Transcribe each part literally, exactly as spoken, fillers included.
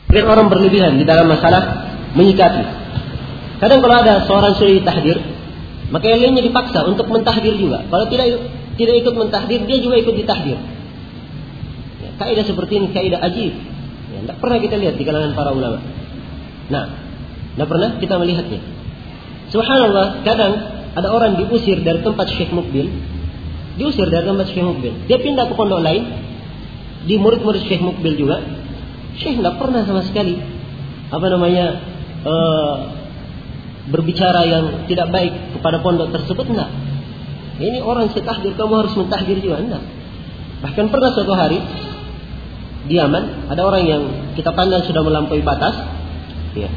Dan orang berlebihan di dalam masalah menyikapi. Kadang kalau ada seorang sudah ditahdir, maka yang lainnya dipaksa untuk mentahdir juga. Kalau tidak tidak ikut mentahdir, dia juga ikut ditahdir. Ya, kaidah seperti ini kaidah ajib. Ya, tidak pernah kita lihat di kalangan para ulama. Nah, tidak pernah kita melihatnya. Subhanallah, kadang ada orang diusir dari tempat Syekh Mukbil, diusir dari tempat Syekh Mukbil. Dia pindah ke pondok lain, di murid-murid Syekh Mukbil juga. Syekh tidak pernah sama sekali apa namanya uh, berbicara yang tidak baik kepada pondok tersebut. Tidak. Ini orang setahdir, kamu harus mentahdir juga. Tidak. Bahkan pernah suatu hari di Yaman ada orang yang kita pandang sudah melampaui batas, ya.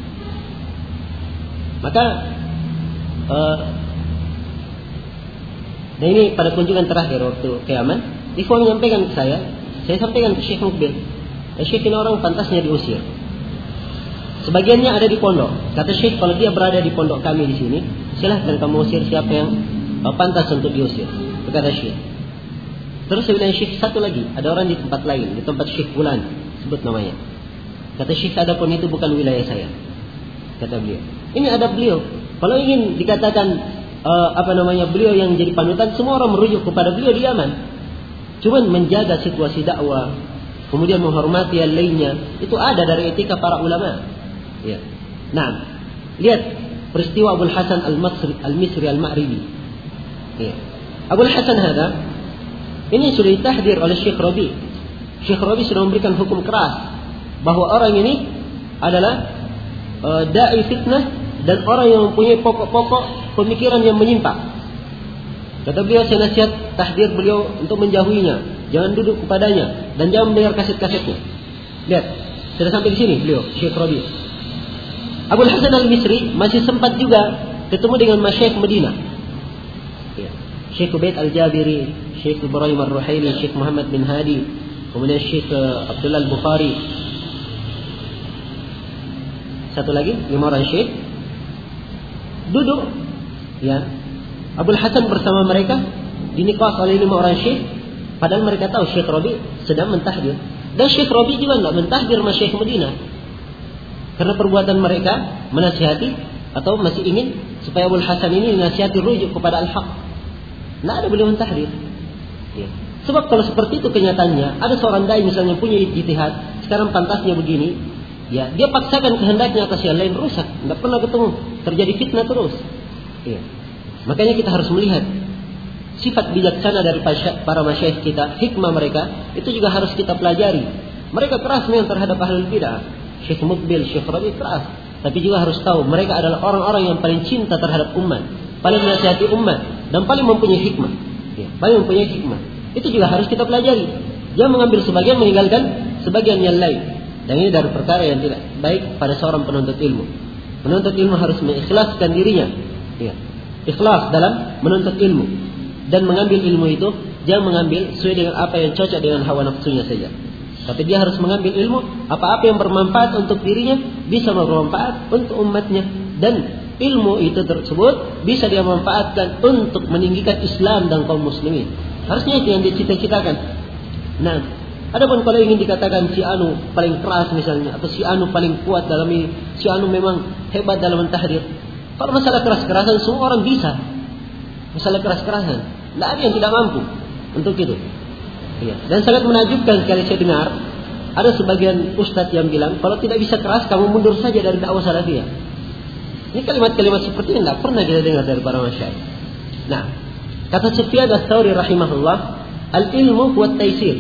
Maka uh, dan ini pada kunjungan terakhir waktu ke Yaman, Ikhwan menyampaikan ke saya, saya sampaikan ke Syekh Mukbil, ya, Syekh ini orang pantasnya diusir. Sebagiannya ada di pondok. Kata Syekh, kalau dia berada di pondok kami di sini, silahkan kamu usir siapa yang pantas untuk diusir. Kata Syekh. Terus saya bilang, Syekh, satu lagi, ada orang di tempat lain, di tempat Syekh Bulan, sebut namanya. Kata Syekh, adapun itu bukan wilayah saya. Kata beliau. Ini ada beliau. Kalau ingin dikatakan uh, apa namanya beliau yang jadi panutan, semua orang merujuk kepada beliau di Yaman. Cuman menjaga situasi dakwah, kemudian menghormati yang lainnya, itu ada dari etika para ulama. Ya. Nah, lihat peristiwa Abul Hasan Al-Misri Al-Misri Al-Ma'ribi. Ya. Abul Hasan hada ini sudah ditahdir oleh Syekh Rabi. Syekh Rabi sudah memberikan hukum keras bahwa orang ini adalah uh, dai fitnah dan orang yang mempunyai pokok-pokok pemikiran yang menyimpang. Kata beliau, saya nasihat tahdir beliau untuk menjauhinya, jangan duduk kepadanya dan jangan mendengar kaset-kasetnya. Lihat, sudah sampai di sini beliau, Syekh Rabi. Abul Hasan Al-Misri masih sempat juga ketemu dengan masyayikh Madinah. Ya. Syekh Ubaid Al-Jabiri, Syekh Ibrahim Ar-Ruhaili, Syekh Muhammad bin Hadi, kemudian Syekh Abdullah Al-Bukhari. Satu lagi, lima orang syekh duduk, ya. Abul Hasan bersama mereka dinikas oleh lima orang syekh, padahal mereka tahu Syekh Rabi sedang mentahdir. Dan Syekh Rabi juga tidak mentahdir masyayikh Madinah. Karena perbuatan mereka menasihati atau masih ingin supaya Abul Hasan ini menasihati rujuk kepada al-haq. Tidak ada beliau mentahdir. Ya. Sebab kalau seperti itu kenyataannya, ada seorang dai misalnya punya ijtihad, sekarang pantasnya begini, ya, dia paksakan kehendaknya atas yang lain, rusak, tidak pernah ketemu, terjadi fitnah terus. Ya. Makanya kita harus melihat sifat bijaksana dari para masyayikh kita, hikmah mereka, itu juga harus kita pelajari. Mereka keras memang terhadap ahlul bidah. Syekh Mukbil, Syekh Rabi keras, tapi juga harus tahu mereka adalah orang-orang yang paling cinta terhadap umat, paling menasihati umat, dan paling mempunyai hikmah. Ya, paling mempunyai hikmah. Itu juga harus kita pelajari. Dia mengambil sebagian, meninggalkan sebagian yang lain. Dan ini dari perkara yang tidak baik pada seorang penuntut ilmu. Penuntut ilmu harus mengikhlaskan dirinya, ya, ikhlas dalam menuntut ilmu, dan mengambil ilmu itu jangan mengambil sesuai dengan apa yang cocok dengan hawa nafsunya saja. Tapi dia harus mengambil ilmu, apa-apa yang bermanfaat untuk dirinya bisa bermanfaat untuk umatnya, dan ilmu itu tersebut bisa dia manfaatkan untuk meninggikan Islam dan kaum muslimin. Harusnya itu yang dicita-citakan. Nah, adapun kalau ingin dikatakan si anu paling keras misalnya, atau si anu paling kuat dalam ini, si anu memang hebat dalam mentahdir. Kalau masalah keras-kerasan semua orang bisa. Masalah keras-kerasan, tidak ada yang tidak mampu untuk itu. Ya. Dan sangat menakjubkan sekali saya dengar ada sebagian ustadz yang bilang kalau tidak bisa keras kamu mundur saja dari dakwah salafiyah. Ini kalimat-kalimat seperti ini tidak pernah kita dengar dari para masyayikh. Nah, kata Sufyan Ats-Tsauri rahimahullah, al-ilmu huwa at-taysir.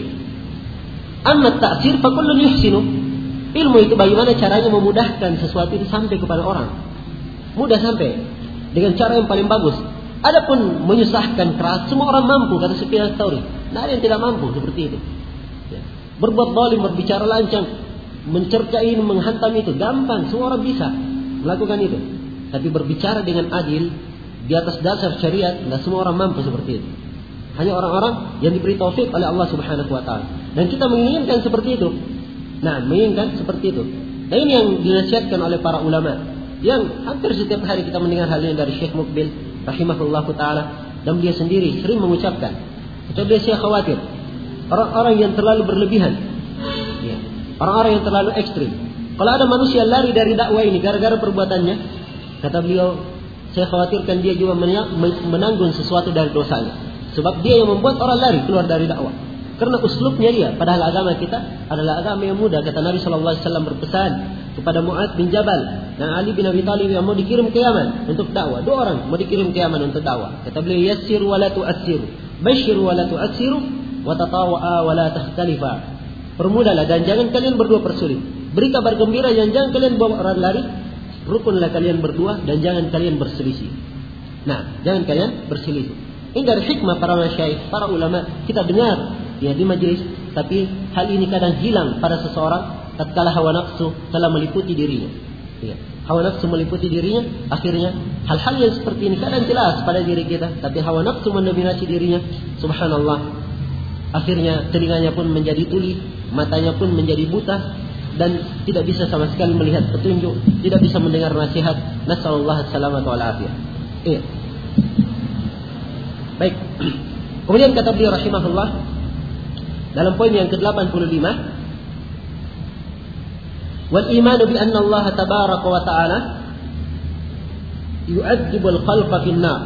Amma at-ta'sir fa kullun yuhsinu. Ilmu itu bagaimana caranya memudahkan sesuatu itu sampai kepada orang. Mudah sampai dengan cara yang paling bagus. Adapun menyusahkan keras, semua orang mampu, kata Sufyan Ats-Tsauri. Tidak ada yang tidak mampu seperti itu. Ya. Berbuat zalim, berbicara lancang, mencercai, menghantam itu gampang, semua orang bisa melakukan itu. Tapi berbicara dengan adil di atas dasar syariat, tidak semua orang mampu seperti itu. Hanya orang-orang yang diberi taufik oleh Allah Subhanahu Wa Taala. Dan kita menginginkan seperti itu. Nah, menginginkan seperti itu. Dan ini yang dinasihatkan oleh para ulama. Yang hampir setiap hari kita mendengar hal ini dari Syekh Mukbil rahimahullahu taala, dan dia sendiri sering mengucapkan, atau dia saya khawatir orang-orang yang terlalu berlebihan, ya, orang-orang yang terlalu ekstrim, Kalau ada manusia lari dari dakwah ini gara-gara perbuatannya, kata beliau, saya khawatirkan dia juga menanggung sesuatu dari dosanya. Sebab dia yang membuat orang lari keluar dari dakwah. Karena uslubnya dia. Padahal agama kita adalah agama yang mudah. Kata Nabi shallallahu alaihi wasallam berpesan kepada Mu'adz bin Jabal dan Ali bin Abi Thalib yang mau dikirim ke Yaman untuk dakwah. Dua orang mau dikirim ke Yaman untuk dakwah. Kata beliau, yassiru wa la tu'assiru, basyiru wa la tu'assiru, wa tatawa'a wa la takhtalifa. Permudahlah dan jangan kalian berdua persulit. Beri kabar gembira dan jangan kalian bawa orang lari. Rukunlah kalian berdua dan jangan kalian berselisih. Nah, jangan kalian berselisih. Ini dari hikmah para masyayikh, para ulama. Kita dengar ya di majelis, tapi hal ini kadang hilang pada seseorang tatkala hawa nafsu telah meliputi dirinya. Ya. Hawa nafsu meliputi dirinya, akhirnya hal-hal yang seperti ini kadang jelas pada diri kita, tapi hawa nafsu mendominasi dirinya. Subhanallah. Akhirnya telinganya pun menjadi tuli, matanya pun menjadi buta, dan tidak bisa sama sekali melihat petunjuk, tidak bisa mendengar nasihat. Nasallallahu alaihi wasallam. Iya. Baik. Kemudian kata beliau rahimahullah dalam poin yang ke delapan puluh lima, wal iman bi anna Allah tabaraka wa ta'ala yu'adzibu al-khalqa fi an-nar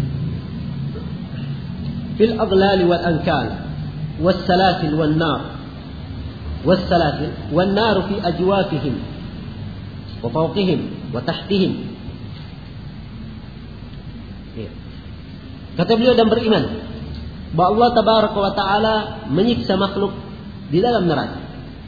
fil aghlal wal ankal was salasil wan nar was salasil wan nar fi ajwafihim wa fawqihim wa tahtihim. Kata beliau dan beriman bahwa Allah tabaraka wa ta'ala menyiksa makhluk di dalam neraka.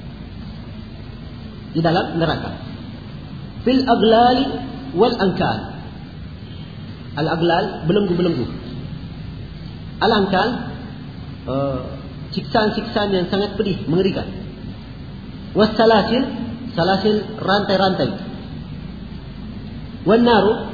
Di dalam neraka. Fil aglali wal ankal. Al aglal belenggu-belenggu. Al ankal uh, siksaan-siksaan yang sangat pedih, mengerikan. Was salasil, salasil rantai-rantai. Wan naru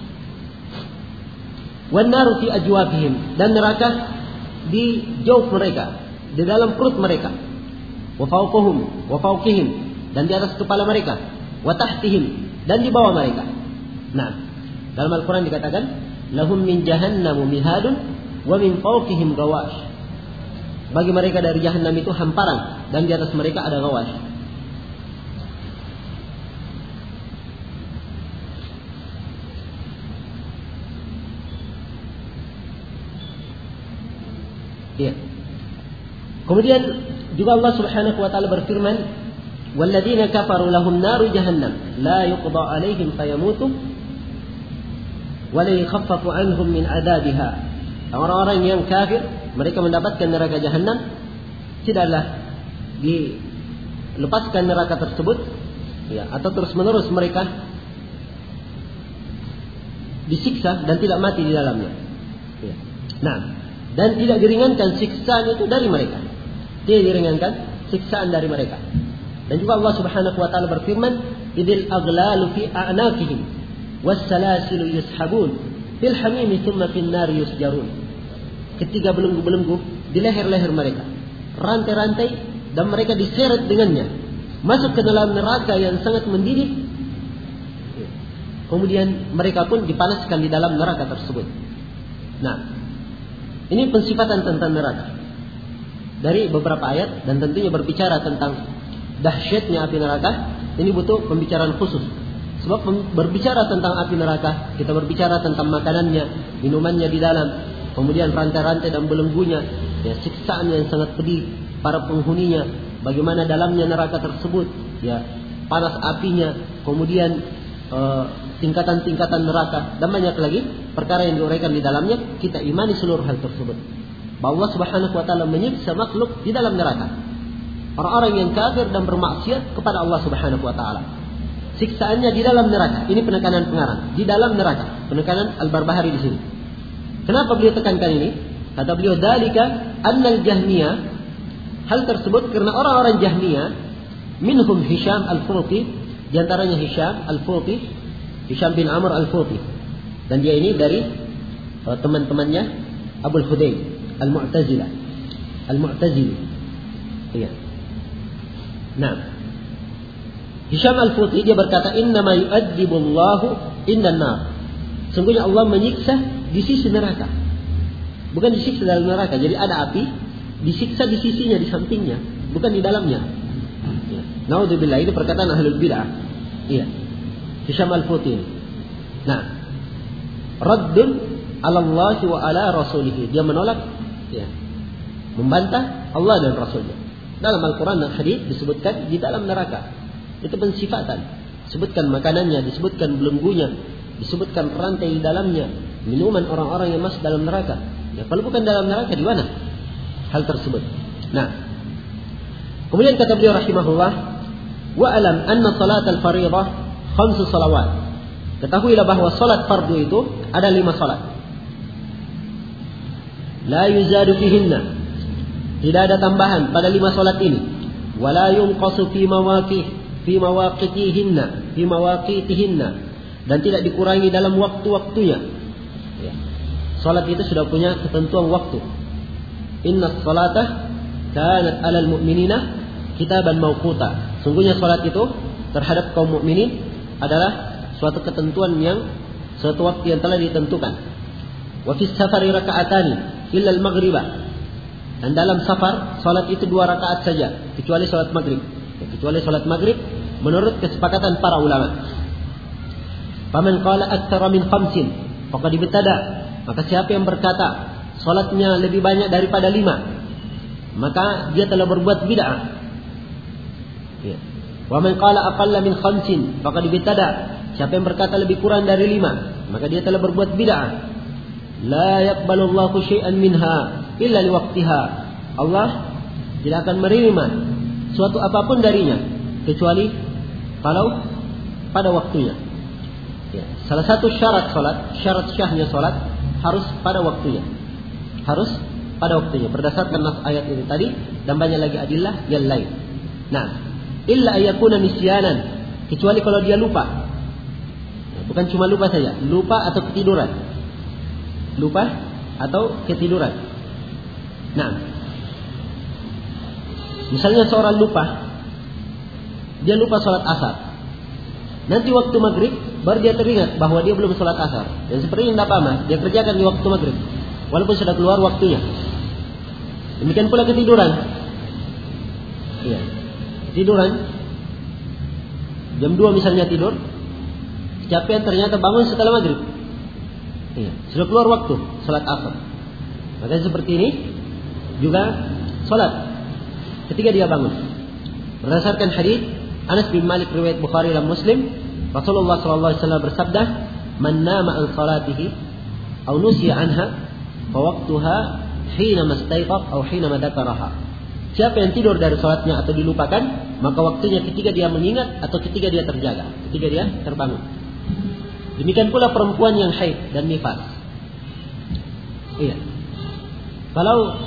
wan naru fi ajwabihim, dan neraka di jauh mereka, di dalam perut mereka. Wa fawqahum wa fawqihim, dan di atas kepala mereka. Wa tahtihim, dan di bawah mereka. Nah, dalam Al-Quran dikatakan lahum min jahannamu mihadun wa min fawqihim gawash. Bagi mereka dari jahannam itu hamparan, dan di atas mereka ada gawash. Ya. Kemudian juga Allah Subhanahu wa taala berfirman, "Walladzina kafaru lahum naru jahannam la yuqda 'alaihim fayamutu wa la yukhaffafu 'anhum min 'adabiha." Orang-orang yang kafir, mereka mendapatkan neraka jahannam, tidaklah dilepaskan neraka tersebut, ya, atau terus-menerus mereka disiksa dan tidak mati di dalamnya. Ya. Nah, dan tidak diringankan siksaan itu dari mereka. Tidak diringankan siksaan dari mereka. Dan juga Allah Subhanahu wa taala berfirman, "Idil aghlalu fi a'naqihim was salasilu yushabun fil hamim thumma fin nar yusjarun." Ketika belenggu-belenggu di leher-leher mereka, rantai-rantai, dan mereka diseret dengannya masuk ke dalam neraka yang sangat mendidih. Kemudian mereka pun dipanaskan di dalam neraka tersebut. Nah, ini pensifatan tentang neraka dari beberapa ayat, dan tentunya berbicara tentang dahsyatnya api neraka. Ini butuh pembicaraan khusus. Sebab berbicara tentang api neraka, kita berbicara tentang makanannya, minumannya di dalam, kemudian rantai-rantai dan belenggunya, ya, siksaan yang sangat pedih para penghuninya, bagaimana dalamnya neraka tersebut, ya, panas apinya, kemudian uh, tingkatan-tingkatan neraka, dan banyak lagi perkara yang diuraikan di dalamnya. Kita imani seluruh hal tersebut, bahwa Allah Subhanahu wa taala menyiksa makhluk di dalam neraka, orang-orang yang kafir dan bermaksiat kepada Allah Subhanahu wa taala. Siksaannya di dalam neraka. Ini penekanan pengarang, di dalam neraka. Penekanan Al-Barbahari di sini. Kenapa beliau tekankan ini? Kata beliau, "Dzalika annal Jahmiyah." Hal tersebut karena orang-orang Jahmiyah, minhum Hisham Al-Futi, di antaranya Hisham Al-Futi, Hisham bin Amr Al-Futi, dan dia ini dari uh, teman-temannya Abul Hudayl Al-Mu'tazilah, Al-Mu'tazili. Iya. Nah, Hisham Al-Futi dia berkata, "Innama yu'adzibullahu indan nar." Sungguhnya Allah menyiksa di sisi neraka, bukan disiksa dalam neraka. Jadi ada api, disiksa di sisinya, di sampingnya, bukan di dalamnya. Ya. Naudzubillah, ini perkataan ahlul bid'ah. Iya. Hisham Al-Futi. Nah, raddun 'ala Allah wa 'ala rasulih. Dia menolak, ya, membantah Allah dan Rasulnya. Dalam Al-Quran dan hadis disebutkan di dalam neraka. Itu pensifatan. Disebutkan makanannya, disebutkan belenggunya, disebutkan rantai di dalamnya, minuman orang-orang yang masuk dalam neraka. Ya, kalau bukan dalam neraka, di mana hal tersebut? Nah, kemudian kata beliau rahimahullah, wa alam anna salat al-fariḍah khamsu salawat. Ketahuilah bahwa salat fardu itu ada lima salat. La yuzadu fihinna. Tidak ada tambahan pada lima salat ini. Wa la yunqasu fi mawaqih fi mawaqitihinna fi mawaqitihinna, dan tidak dikurangi dalam waktu-waktunya. Ya. Salat itu sudah punya ketentuan waktu. Inna salata kanat 'alal mu'minina kitaban mawquta. Sungguhnya salat itu terhadap kaum mukminin adalah suatu ketentuan yang suatu waktu yang telah ditentukan. Wa fis safari raka'atani illa al-maghribah. Dan dalam safar salat itu dua rakaat saja, kecuali salat maghrib. Kecuali salat maghrib menurut kesepakatan para ulama. Faman qala aktsara min khamsin faqad ibtada. Maka siapa yang berkata salatnya lebih banyak daripada lima, maka dia telah berbuat bid'ah. Ya. Wa man qala aqalla min khamsin faqad ibtada. Siapa yang berkata lebih kurang dari lima, maka dia telah berbuat bid'ah. La yaqbalu Allahu syai'an minha illa liwaqtiha. Allah tidak akan menerima suatu apapun darinya kecuali kalau pada waktunya. Ya. Salah satu syarat salat, syarat syahnya salat harus pada waktunya. Harus pada waktunya berdasarkan nas ayat ini tadi dan banyak lagi adillah yang lain. Nah, illa ayyakuna nisyanan, kecuali kalau dia lupa. Ya, bukan cuma lupa saja, lupa atau ketiduran. Lupa atau ketiduran. Nah, misalnya seorang lupa, dia lupa sholat asar. Nanti waktu maghrib baru dia teringat bahwa dia belum sholat asar. Dan seperti yang tidak apa, dia kerjakan di waktu maghrib, walaupun sudah keluar waktunya. Demikian pula ketiduran. Iya, ketiduran. Jam dua misalnya tidur, kecapean ternyata bangun setelah maghrib. Iya, sudah keluar waktu sholat asar. Maka seperti ini juga sholat ketika dia bangun. Berdasarkan hadis Anas bin Malik riwayat Bukhari dan Muslim, Rasulullah sallallahu alaihi wasallam bersabda, "Man nama an salatihi aw nusiya anha fa waqtuha hina mastayqaf aw hina dzakaraha." Siapa yang tidur dari salatnya atau dilupakan, maka waktunya ketika dia mengingat atau ketika dia terjaga, ketika dia terbangun. Demikian pula perempuan yang haid dan nifas. Iya. Kalau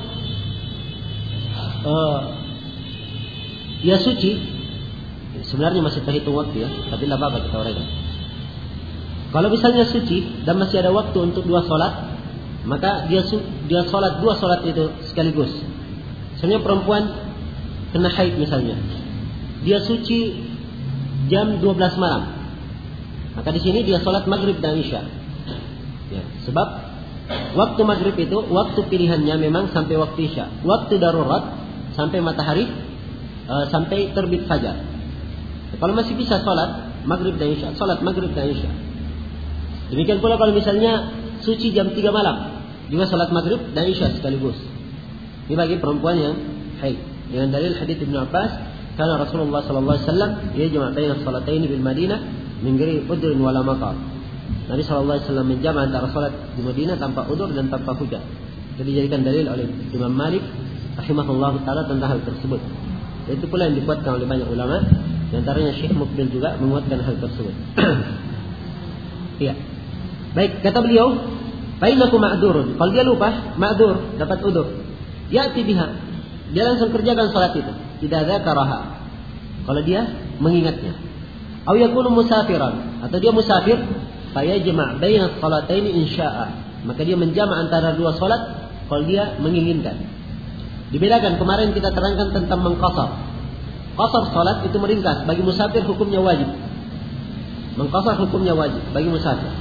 uh, dia suci, sebenarnya masih terhitung waktu ya, tapi tidak apa-apa kita uraikan. Kalau misalnya suci dan masih ada waktu untuk dua solat, maka dia dia solat dua solat itu sekaligus. Misalnya perempuan kena haid misalnya, dia suci jam dua belas malam. Maka di sini dia sholat maghrib dan isya. Ya, sebab waktu maghrib itu waktu pilihannya memang sampai waktu isya. Waktu darurat sampai matahari uh, sampai terbit fajar. Ya, kalau masih bisa sholat maghrib dan isya, sholat maghrib dan isya. Demikian pula kalau misalnya suci jam tiga malam, juga sholat maghrib dan isya sekaligus. Ini bagi perempuan yang haid. Dengan dalil hadits Ibnu Abbas, karena Rasulullah sallallahu alaihi wasallam yajma' baina salataini bil Madinah min ghairi udhrin wala maqam. Nabi sallallahu alaihi wasallam menjamak antara salat di Madinah tanpa udzur dan tanpa hujah. Jadi dijadikan dalil oleh Imam Malik rahimahullahu taala tentang hal tersebut. Itu pula yang dikuatkan oleh banyak ulama, di antaranya Syekh Mukbil juga menguatkan hal tersebut. Iya. Baik, kata beliau, "Bainakum ma'dzurun." Kalau dia lupa, ma'dzur, dapat udzur. Ya'ti biha. Dia langsung kerjakan salat itu. Tidak ada karaha. Kalau dia mengingatnya. Atau yakunu musafiran, atau dia musafir, fa yajma' baina as-salataini in sya'a. Maka dia menjama' antara dua salat kalau dia menginginkan. Dibedakan, kemarin kita terangkan tentang mengqasar. Qasar salat itu meringkas, bagi musafir hukumnya wajib. Mengqasar hukumnya wajib bagi musafir.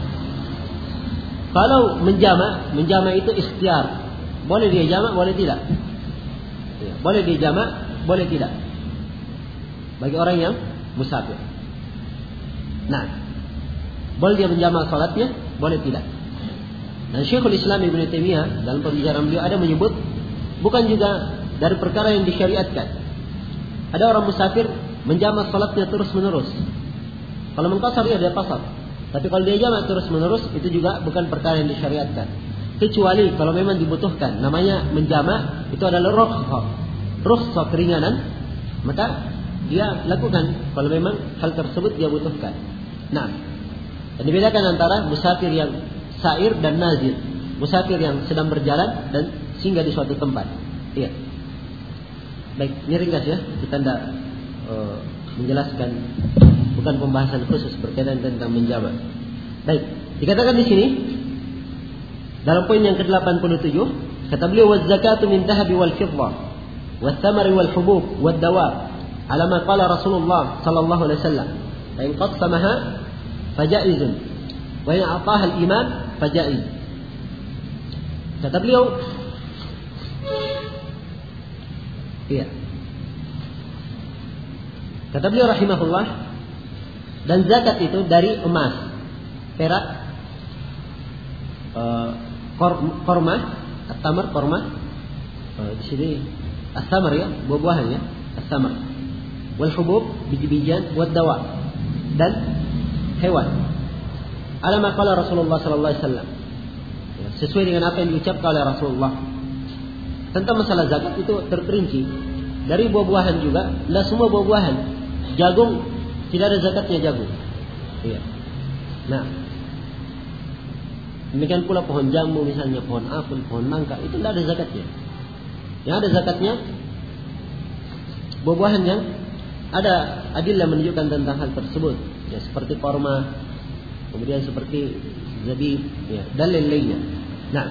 Kalau menjama', menjama' itu ikhtiar. Boleh dia jama', boleh tidak. Ya, boleh dia jama', boleh tidak. bagi orang yang musafir. Nah, boleh dia menjamak salatnya, boleh tidak. Dan Syekhul Islam Ibnu Taimiyah dalam pembicaraan beliau ada menyebut bukan juga dari perkara yang disyariatkan. Ada orang musafir menjamak salatnya terus-menerus. Kalau mengqasar dia ada qasar. Tapi kalau dia jamak terus-menerus itu juga bukan perkara yang disyariatkan. Kecuali kalau memang dibutuhkan. Namanya menjamak itu adalah rukhsah. Rukhsah keringanan, maka dia lakukan kalau memang hal tersebut dia butuhkan. Nah, dan dibedakan antara musafir yang sair dan nazir. Musafir yang sedang berjalan dan singgah di suatu tempat. Iya. Baik, ini ringkas ya. Kita tidak uh, menjelaskan, bukan pembahasan khusus berkaitan tentang menjamak. Baik, dikatakan di sini dalam poin yang ke delapan puluh tujuh, kata beliau waz zakatu min dhahabi wal fiddah was thamari wal hubub wad dawab ala ma qala Rasulullah sallallahu alaihi wasallam fa in qassamaha fajaizun wa in ataha al imam fajaiz. Kata beliau, iya. Kata beliau rahimahullah, dan zakat itu dari emas, perak, uh, kor, korma, at-tamar, korma, uh, di sini as-samar ya, buah-buahan ya, as-samar, wal hubub, biji-bijian, wad dawa, dan hewan. Ala ma qala Rasulullah sallallahu alaihi wasallam, sesuai dengan apa yang diucapkan oleh Rasulullah tentang masalah zakat itu terperinci. Dari buah-buahan juga, tidak semua buah-buahan. Jagung tidak ada zakatnya jagung. Iya. Nah, demikian pula pohon jambu misalnya, pohon apel, pohon nangka itu tidak ada zakatnya. Yang ada zakatnya buah-buahan yang ada adillah menunjukkan tentang hal tersebut. Ya, seperti korma, kemudian seperti zabib, ya, dan lain-lainnya. Nah,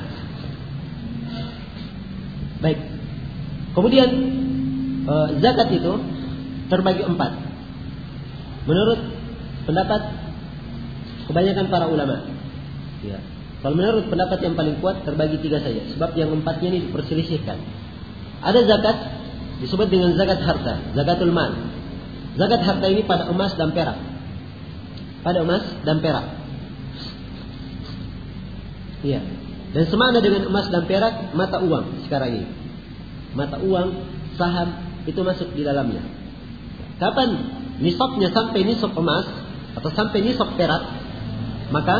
baik. Kemudian uh, zakat itu terbagi empat. Menurut pendapat kebanyakan para ulama. Ya. Kalau menurut pendapat yang paling kuat terbagi tiga saja. Sebab yang empatnya ini diperselisihkan. Ada zakat disebut dengan zakat harta, zakatul mal. Zakat harta ini pada emas dan perak. Pada emas dan perak. Iya. Dan semakna dengan emas dan perak mata uang sekarang ini. Mata uang, saham itu masuk di dalamnya. Kapan nisabnya sampai nisab emas atau sampai nisab perak, maka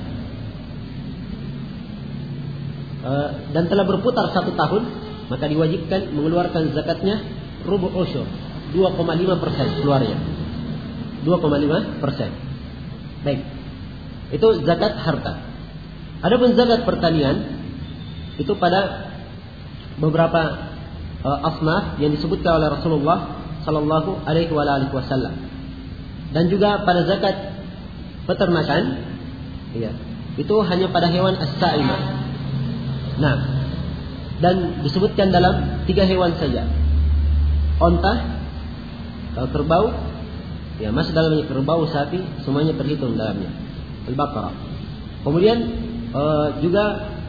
uh, dan telah berputar satu tahun, maka diwajibkan mengeluarkan zakatnya rubu' usyur, dua koma lima persen keluarnya. dua koma lima persen. Baik. Itu zakat harta. Adapun zakat pertanian itu pada beberapa uh, asnaf yang disebutkan oleh Rasulullah sallallahu alaihi wasallam. Dan juga pada zakat peternakan, ya, itu hanya pada hewan as-sa'imah. Nah, dan disebutkan dalam tiga hewan saja. Onta, kerbau, ya masuk dalamnya kerbau, sapi, semuanya terhitung dalamnya. Al-Baqarah. Kemudian uh, juga